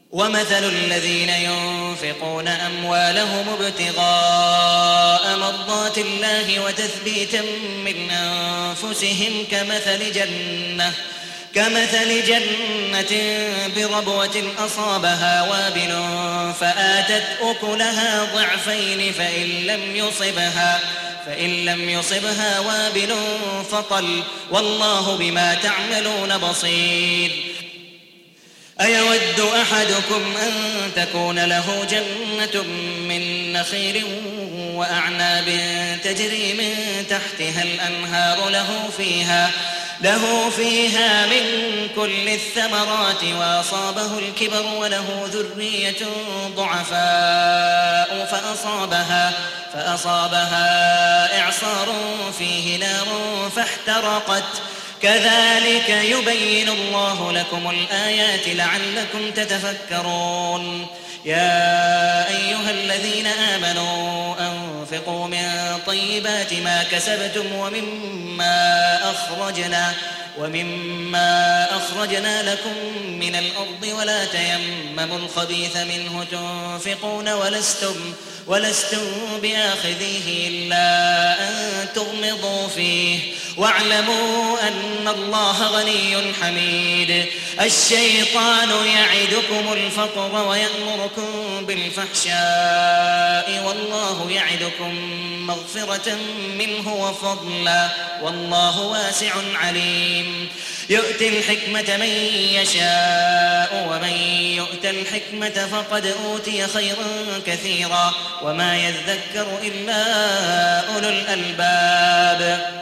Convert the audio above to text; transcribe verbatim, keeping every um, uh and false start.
ومثل الذين ينفقون أموالهم ابتغاء مرضات الله وتثبيتا من أنفسهم كمثل جنة كمثل جنة بربوة أصابها وابل فآتت أكلها ضعفين فإن لم يصبها فإن لم يصبها وابل فطل والله بما تعملون بصير. أيود أحدكم أن تكون له جنة من نخيل وأعناب تجري من تحتها الأنهار له فيها له فيها من كل الثمرات وأصابه الكبر وله ذرية ضعفاء فأصابها فأصابها إعصار فيه نار فاحترقت كذلك يبين الله لكم الآيات لعلكم تتفكرون. يا أيها الذين آمنوا أنفقوا من طيبات ما كسبتم ومما أخرجنا ومما أخرجنا لكم من الأرض ولا تيمموا الخبيث منه تنفقون ولستم ولستم بآخذيه إلا أن تغمضوا فيه واعلموا أن الله غني حميد. الشيطان يعدكم الفقر ويأمركم بالفحشاء والله يعدكم مغفرة منه وفضلا والله واسع عليم. يؤتي الحكمة من يشاء ومن يؤت الحكمة فقد أوتي خيرا كثيرا وما يذكر إلا أولو الألباب.